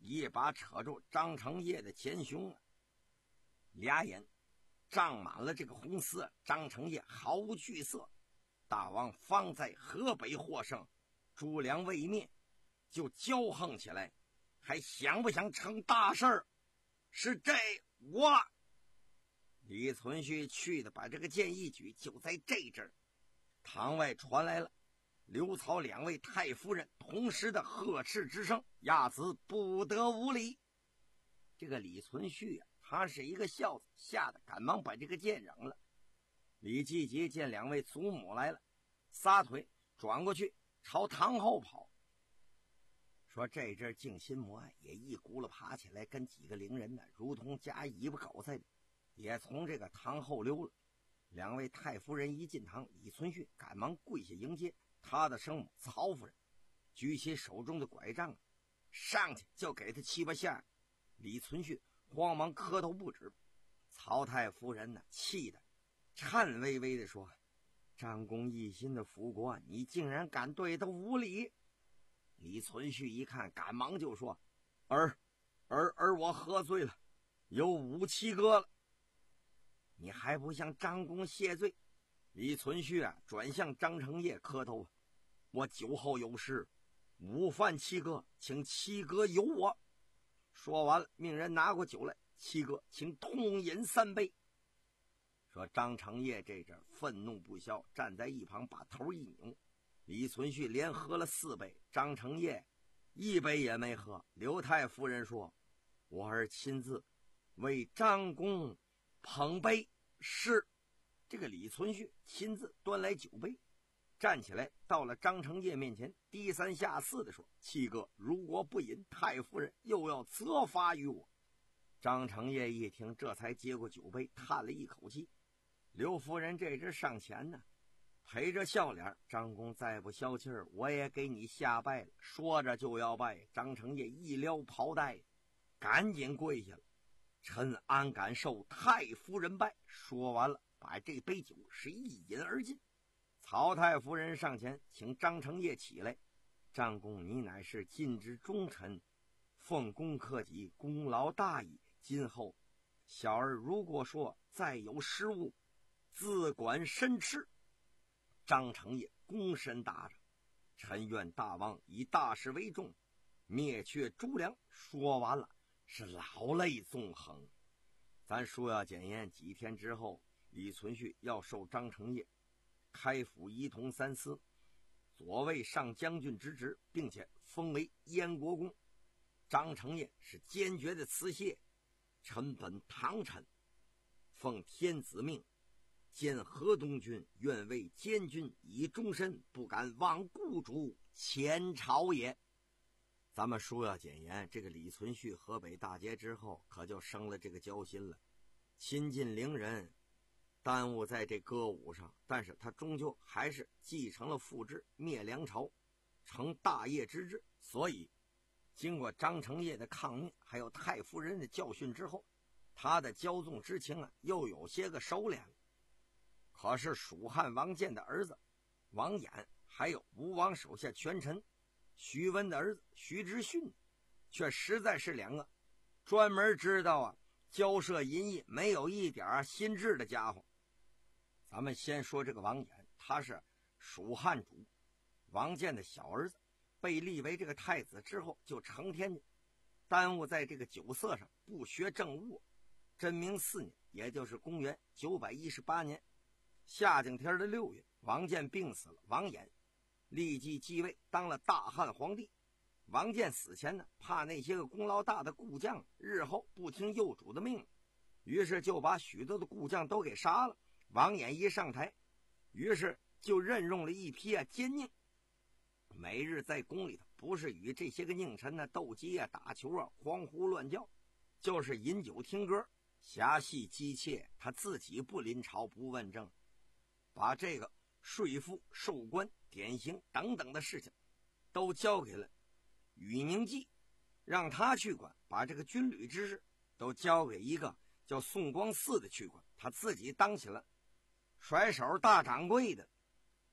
一把扯住张成业的前胸啊，俩眼胀满了这个红丝。张成业毫无惧色，大王方在河北获胜，诸粮未灭，就骄横起来，还想不想成大事儿？是这我。李存勖去的把这个剑一举，就在这阵儿，堂外传来了刘曹两位太夫人同时的呵斥之声：“亚子不得无礼！”这个李存勖啊，他是一个孝子，吓得赶忙把这个剑扔了。李继杰见两位祖母来了，撒腿转过去朝堂后跑，说这阵静心魔啊也一咕噜爬起来，跟几个伶人呢如同夹尾巴狗似的，也从这个堂后溜了。两位太夫人一进堂，李存勖赶忙跪下迎接他的生母曹夫人，举起手中的拐杖，上去就给他七八下。李存勖慌忙磕头不止。曹太夫人呢，气得颤巍巍地说：“张公一心的辅国，你竟然敢对他无礼！”李存勖一看，赶忙就说：“儿儿儿，我喝醉了，有五七哥了。你还不向张公谢罪？”李存勖啊，转向张成业磕头：“我酒后有事，午饭七哥，请七哥由我。”说完了，命人拿过酒来，七哥请痛饮三杯。说张成业这阵愤怒不消，站在一旁把头一扭。李存勖连喝了四杯，张成业一杯也没喝。刘太夫人说：“我儿亲自为张公捧杯。”是。这个李存勖亲自端来酒杯，站起来到了张成业面前，低三下四地说：“七哥如果不饮，太夫人又要责罚于我。”张成业一听，这才接过酒杯，叹了一口气。刘夫人这只上前呢，陪着笑脸：“张公再不消气儿，我也给你下拜了。”说着就要拜，张成业一撩袍带，赶紧跪下了：“臣安敢受太夫人拜。”说完了，把这杯酒是一饮而尽。曹太夫人上前请张成业起来：“张公，你乃是晋之忠臣，奉公克己，功劳大矣。今后小儿如果说再有失误，自管申斥。”张成业躬身答着：“臣愿大王以大事为重，灭却诸梁。”说完了，是老泪纵横。咱说要检验，几天之后，李存勖要授张成业开府仪同三司，左卫上将军之职，并且封为燕国公。张成业是坚决的辞谢：“臣本唐臣，奉天子命，兼河东军，愿为监军以终身，不敢忘故主前朝也。”咱们书要简言，这个李存勖河北大捷之后，可就生了这个交心了。亲近伶人，耽误在这歌舞上，但是他终究还是继承了父志，灭梁朝，成大业之志。所以经过张成业的抗命，还有太夫人的教训之后，他的骄纵之情啊，又有些个收敛了。可是蜀汉王建的儿子王衍，还有吴王手下权臣徐温的儿子徐之训，却实在是两个专门知道啊交涉淫逸，没有一点啊心智的家伙。咱们先说这个王衍，他是蜀汉主王建的小儿子，被立为这个太子之后，就成天耽误在这个酒色上，不学政务。真明四年，也就是公元九百一十八年夏景天的六月，王建病死了，王衍立即继位，当了大汉皇帝。王建死前呢，怕那些个功劳大的故将日后不听幼主的命令，于是就把许多的故将都给杀了。王衍一上台，于是就任用了一批啊奸佞，每日在宫里头不是与这些个佞臣呢斗鸡啊、打球啊、狂呼乱叫，就是饮酒听歌、侠戏姬妾，他自己不临朝不问政，把这个说服、授官、典刑等等的事情都交给了宇宁记，让他去管，把这个军旅之事都交给一个叫宋光嗣的去管，他自己当起了甩手大掌柜的。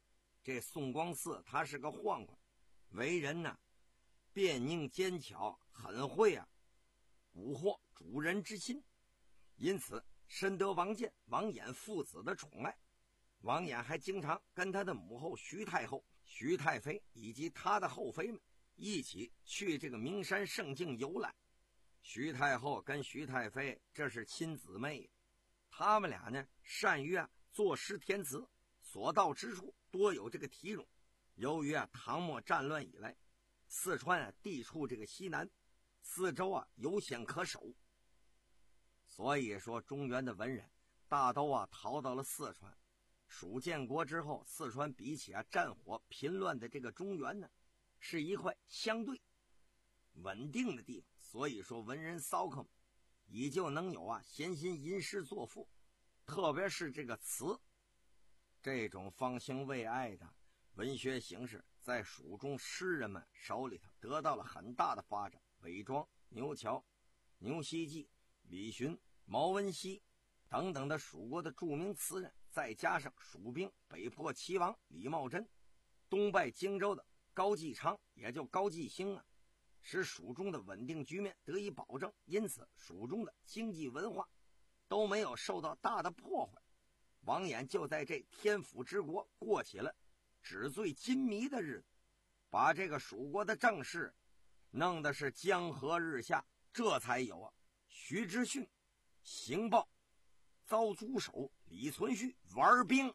这宋光嗣他是个宦官，为人呢辩佞奸巧， 很会啊蛊惑主人之心，因此深得王建、王衍父子的宠爱。王衍还经常跟他的母后徐太后、徐太妃以及他的后妃们一起去这个名山圣境游览。徐太后跟徐太妃这是亲姊妹，他们俩呢善于啊作诗填词，所到之处多有这个题咏。由于啊唐末战乱以来，四川啊地处这个西南，四周啊有险可守，所以说中原的文人大都啊逃到了四川。蜀建国之后，四川比起啊战火频乱的这个中原呢，是一块相对稳定的地方，所以说文人骚客们依旧能有啊闲心吟诗作赋，特别是这个词，这种方兴未艾的文学形式在蜀中诗人们手里头得到了很大的发展。韦庄、牛峤、牛希济、李寻、毛文熙等等的蜀国的著名词人，再加上蜀兵北破齐王李茂贞，东败荆州的高继昌，也就高继兴啊，使蜀中的稳定局面得以保证，因此蜀中的经济文化都没有受到大的破坏。王衍就在这天府之国过起了纸醉金迷的日子，把这个蜀国的政事弄得是江河日下，这才有啊徐知训行报遭猪手，李存勖玩兵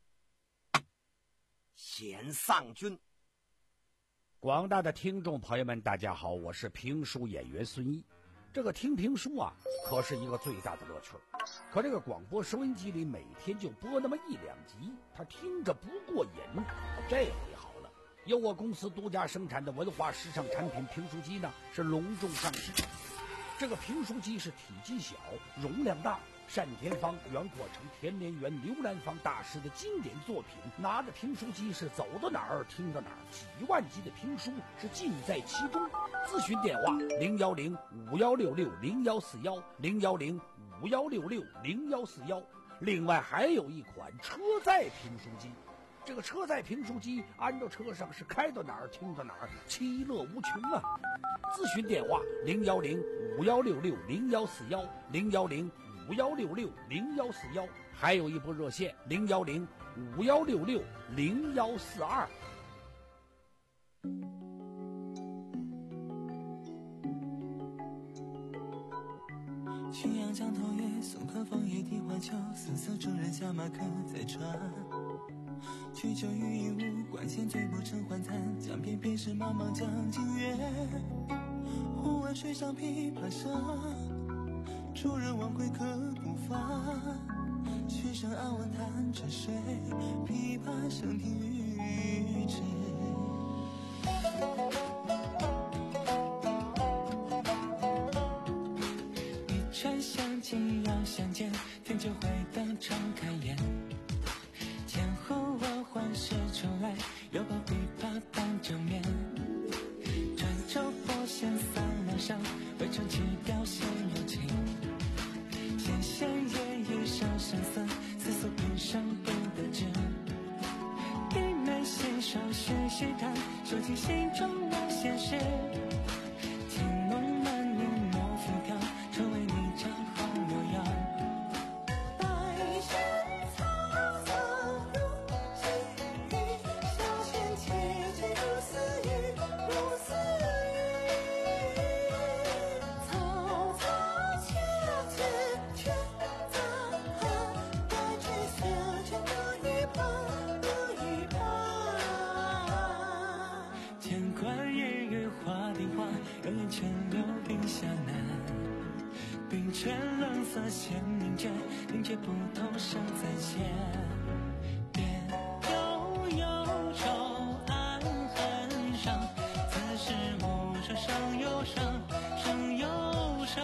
显丧军。 广大的听众朋友们大家好，我是评书演员孙一。这个听评书啊可是一个最大的乐趣，可这个广播收音机里每天就播那么一两集，他听着不过瘾。这回好了，由我公司独家生产的文化时尚产品评书机呢是隆重上市。这个评书机是体积小，容量大，单田芳、袁阔成、田连元、刘兰芳大师的经典作品，拿着评书机是走到哪儿听到哪儿，几万集的评书是尽在其中。咨询电话零幺零五幺六六零幺四幺零幺零五幺六六零幺四幺。另外还有一款车载评书机，这个车载评书机安到车上是开到哪儿听到哪儿，其乐无穷啊！咨询电话零幺零五幺六六零幺四幺零幺零五幺六六零幺四幺，还有一部热线零幺零五幺六六零幺四二。 浔阳江头月，送客枫叶荻花秋，瑟瑟主人下马客在船。曲酒欲饮无，管弦醉不成还残。江边便是茫茫江浸月，忽闻水上琵琶声，主人忘归客不返。曲声暗问弹着谁？琵琶声停欲止。一船相见要相见，天就会当场开眼。前后我环视出来，又把琵琶当正面。转轴拨弦三两声，未成曲调先有情。弦弦夜一声声思，思索平生不得志。一枚信手续续弹，说尽心中那些事。情浓满你莫浮漂，成为你张好模样。白山草草如细雨，小弦起起如丝雨，如丝雨。草草恰恰却杂寒，白驹色卷如玉盘，如玉盘。乾坤日月花定花，永远泉流冰下难。冰泉冷色显凝绝，凝绝不透声再见。别悠悠愁暗痕上，此时无声胜有声，胜有声。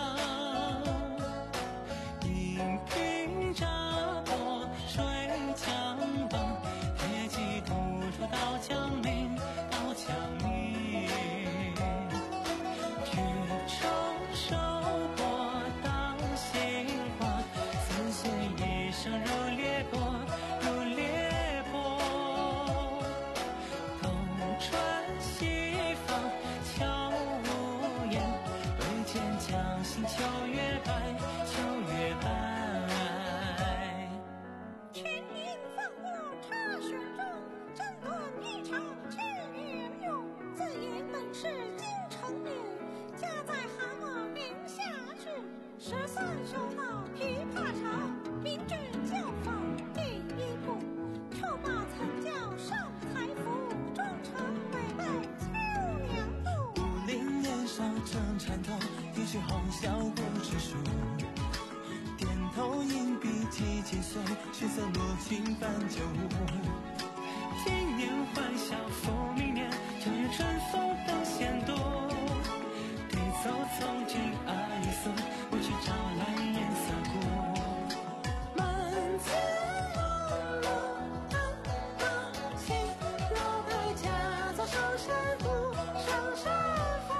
银瓶乍破水江崩，铁骑突出刀枪鸣，刀枪鸣。举手收获当心花，丝线一生如十三首闹琵琶场，明知教坊第一步，臭骂惨叫上台服，终成美梦秋娘渡。 武陵年少正缠头，一曲红绡不知数。点头硬币几几岁，血色罗裙伴酒舞。今年欢笑复明年，正月春风等闲多。对走从今阿里色，我去找来颜色过。满字朦胧暗把情，老牌家造上山谷，上山峰，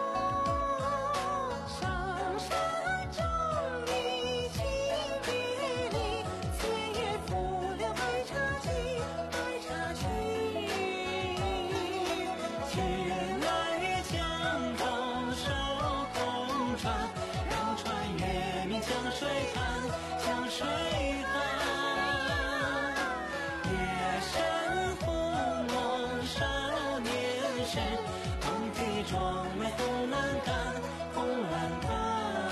上山中一起别离，岁月拂了白茶几，白茶去。前来江头收空船，绕船月明江水畔，江水畔。夜深忽梦少年时，梦啼妆眉红阑干，红阑干。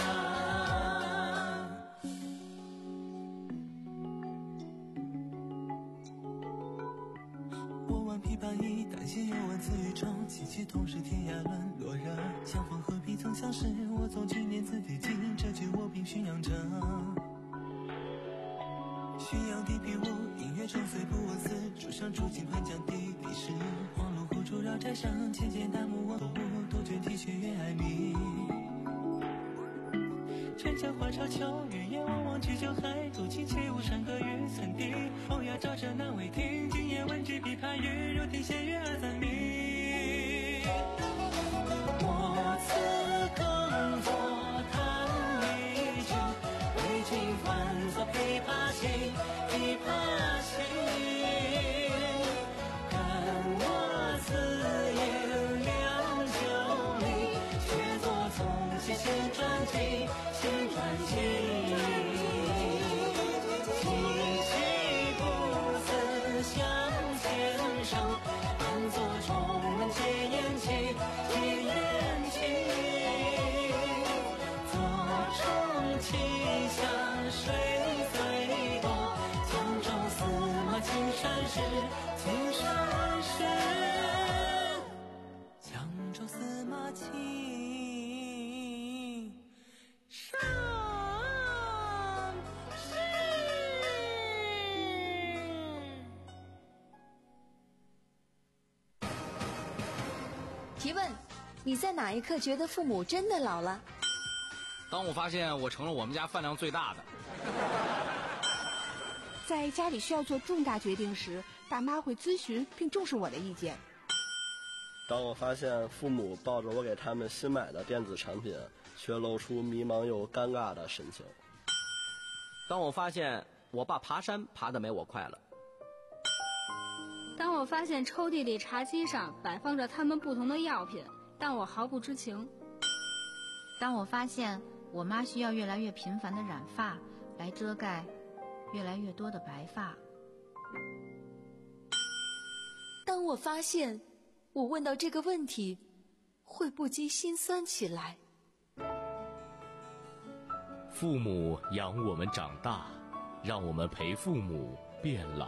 我挽琵琶衣，但见又闻此语中，凄凄同是天涯沦落人。相逢何必曾相识，我从去年字第尽，这句我凭驯养着。驯养地皮屋，音乐中虽不问思，竹上竹径盘江地底时。黄芦古竹绕寨上，浅浅大幕我独舞，杜鹃啼血月爱明。春江花朝秋月夜，望望举酒海，独倾且无山歌与岑笛。欧亚照着南未听，今夜闻之琵琶语，如听弦乐二三鸣。我此更坐弹一曲，为君唤作琵琶行，琵琶行。看我此言两九里，却作从前先传记，先传记。凄凄不辞向前生，安坐重门结缘情，结缘情。左冲其下水最多，江中司马青山寺，青山寺。江州司马青山寺。 提问：你在哪一刻觉得父母真的老了？ 当我发现我成了我们家饭量最大的。 在家里需要做重大决定时，大妈会咨询并重视我的意见。 当我发现父母抱着我给他们新买的电子产品，却露出迷茫又尴尬的神情。 当我发现我爸爬山爬得没我快了。 当我发现抽屉里茶几上摆放着他们不同的药品，但我毫不知情。 当我发现我妈需要越来越频繁的染发来遮盖越来越多的白发。 当我发现我问到这个问题会不禁心酸起来。 父母养我们长大，让我们陪父母变老。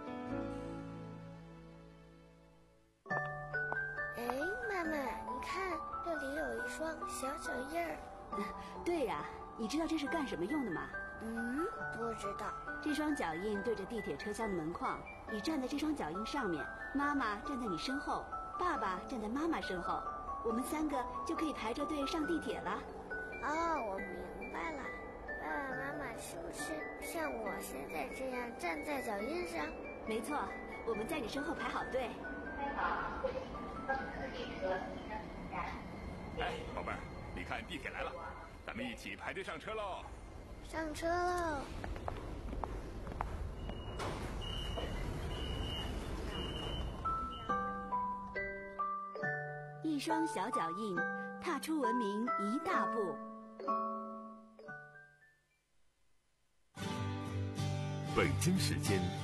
哎，妈妈，你看这里有一双小脚印儿。 对呀、啊，你知道这是干什么用的吗？ 嗯，不知道。 这双脚印对着地铁车厢的门框，你站在这双脚印上面，妈妈站在你身后，爸爸站在妈妈身后，我们三个就可以排着队上地铁了。 哦，我明白了。爸爸妈妈是不是像我现在这样站在脚印上？ 没错，我们在你身后排好队。 哎，宝贝儿，你看地铁来了，咱们一起排队上车喽！ 上车喽！ 一双小脚印，踏出文明一大步。 北京时间